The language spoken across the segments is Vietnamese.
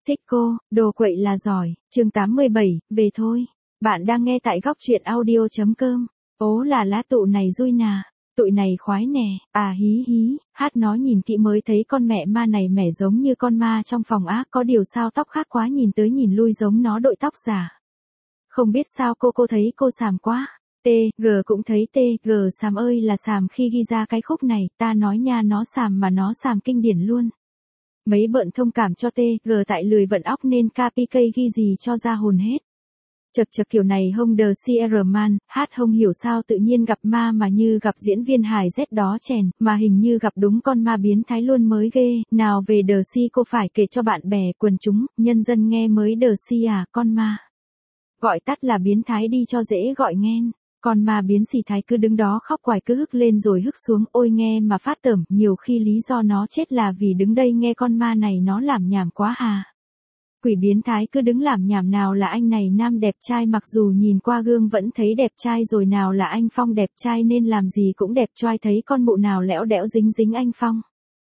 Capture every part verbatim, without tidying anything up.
Thích cô, đồ quậy là giỏi, chương tám mươi bảy, về thôi. Bạn đang nghe tại góc truyện audio.com. Ố là lá tụ này vui nà, tụi này khoái nè, à hí hí, hát nó nhìn kỹ mới thấy con mẹ ma này mẻ giống như con ma trong phòng á, có điều sao tóc khác quá nhìn tới nhìn lui giống nó đội tóc giả. Không biết sao cô cô thấy cô xàm quá. T, G cũng thấy T, G xàm ơi là xàm khi ghi ra cái khúc này, ta nói nha nó xàm mà nó xàm kinh điển luôn. Mấy bợn thông cảm cho T, G tại lười vận óc nên ca pê ca ghi gì cho ra hồn hết. Chật chật kiểu này hông đờ xê rờ man, hát không hiểu sao tự nhiên gặp ma mà như gặp diễn viên hài Z đó chèn, mà hình như gặp đúng con ma biến thái luôn mới ghê, nào về đờ si cô phải kể cho bạn bè, quần chúng, nhân dân nghe mới đờ si à, con ma. Gọi tắt là biến thái đi cho dễ gọi nghen. Con ma biến xì thái cứ đứng đó khóc quài cứ hức lên rồi hức xuống, ôi nghe mà phát tởm, nhiều khi lý do nó chết là vì đứng đây nghe con ma này nó làm nhảm quá hà. Quỷ biến thái cứ đứng làm nhảm, nào là anh này nam đẹp trai mặc dù nhìn qua gương vẫn thấy đẹp trai rồi, nào là anh Phong đẹp trai nên làm gì cũng đẹp trai, thấy con mụ nào lẽo đẽo dính dính anh Phong.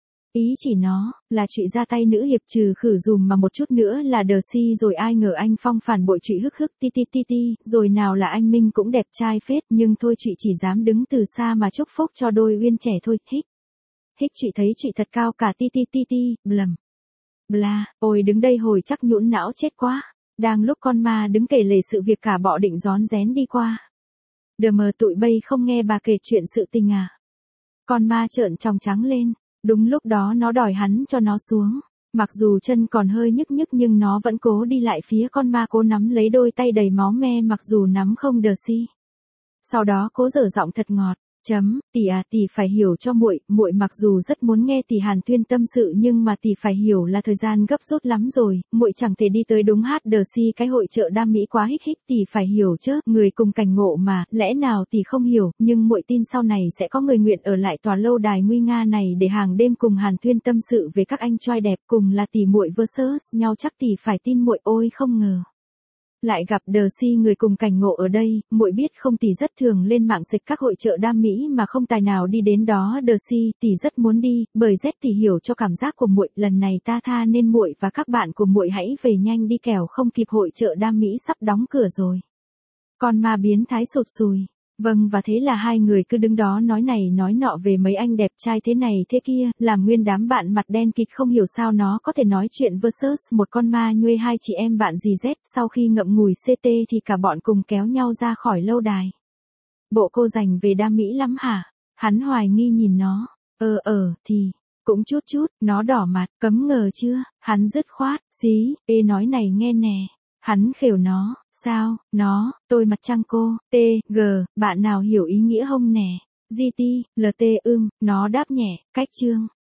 Ý chỉ nó, là trụy ra tay nữ hiệp trừ khử dùm mà một chút nữa là đờ si, rồi ai ngờ anh Phong phản bội trụy hức hức ti ti ti ti, rồi nào là anh Minh cũng đẹp trai phết, nhưng thôi trụy chỉ dám đứng từ xa mà chúc phúc cho đôi uyên trẻ thôi, hích. Hích trụy thấy trụy thật cao cả ti ti ti ti, blầm. Bla, ôi đứng đây hồi chắc nhũn não chết quá. Đang lúc con ma đứng kể lể sự việc cả bọ định rón rén đi qua. Đờ mờ tụi bây không nghe bà kể chuyện sự tình à. Con ma trợn tròng trắng lên. Đúng lúc đó nó đòi hắn cho nó xuống. Mặc dù chân còn hơi nhức nhức nhưng nó vẫn cố đi lại phía con ma, cố nắm lấy đôi tay đầy máu me mặc dù nắm không đờ si. Sau đó cố dở giọng thật ngọt. Chấm, tỷ à, tỷ phải hiểu cho muội, muội mặc dù rất muốn nghe tỷ Hàn Thuyên tâm sự nhưng mà tỷ phải hiểu là thời gian gấp rút lắm rồi, muội chẳng thể đi tới đúng hát đờ si cái hội chợ đam mỹ quá hích hích, tỷ phải hiểu chứ, người cùng cảnh ngộ mà, lẽ nào tỷ không hiểu, nhưng muội tin sau này sẽ có người nguyện ở lại tòa lâu đài nguy nga này để hàng đêm cùng Hàn Thuyên tâm sự về các anh trai đẹp, cùng là tỷ muội versus nhau, chắc tỷ phải tin muội. Ôi không ngờ lại gặp đờ si người cùng cảnh ngộ ở đây, muội biết không, tỷ rất thường lên mạng dịch các hội chợ đam mỹ mà không tài nào đi đến đó đờ si, tỷ rất muốn đi, bởi Z tỷ hiểu cho cảm giác của muội, lần này ta tha nên muội và các bạn của muội hãy về nhanh đi kẻo không kịp hội chợ đam mỹ sắp đóng cửa rồi. Con ma biến thái sụt sùi. Vâng, và thế là hai người cứ đứng đó nói này nói nọ về mấy anh đẹp trai thế này thế kia, làm nguyên đám bạn mặt đen kịt không hiểu sao nó có thể nói chuyện versus một con ma nhuê hai chị em bạn gì Z. Sau khi ngậm ngùi xê tê thì cả bọn cùng kéo nhau ra khỏi lâu đài. Bộ cô dành về đam mỹ lắm hả? Hắn hoài nghi nhìn nó. Ờ ờ thì cũng chút chút, nó đỏ mặt, cấm ngờ chưa? Hắn dứt khoát, xí, ê nói này nghe nè. Hắn khều nó, sao, nó, tôi mặt trăng cô, T, G, bạn nào hiểu ý nghĩa hông nè? giê tê, lờ tê ưm, nó đáp nhẹ, cách chương.